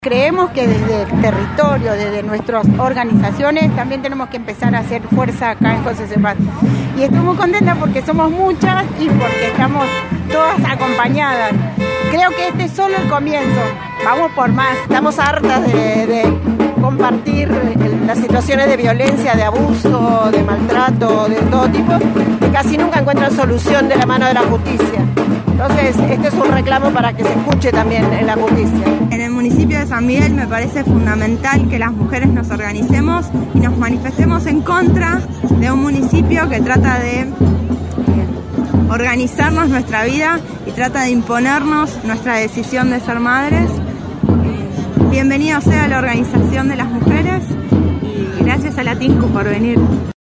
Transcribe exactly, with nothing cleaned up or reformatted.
Creemos que desde el territorio, desde nuestras organizaciones, también tenemos que empezar a hacer fuerza acá en José Cepaz. Y estoy muy contenta porque somos muchas y porque estamos todas acompañadas. Creo que este es solo el comienzo. Vamos por más. Estamos hartas de, de compartir las situaciones de violencia, de abuso, de maltrato, de todo tipo, y casi nunca encuentran solución de la mano de la justicia. Entonces, este es un reclamo para que se escuche también en la justicia. En el municipio de San Miguel me parece fundamental que las mujeres nos organicemos y nos manifestemos en contra de un municipio que trata de organizarnos nuestra vida y trata de imponernos nuestra decisión de ser madres. Bienvenido sea la organización de las mujeres y gracias a la T I N C U por venir.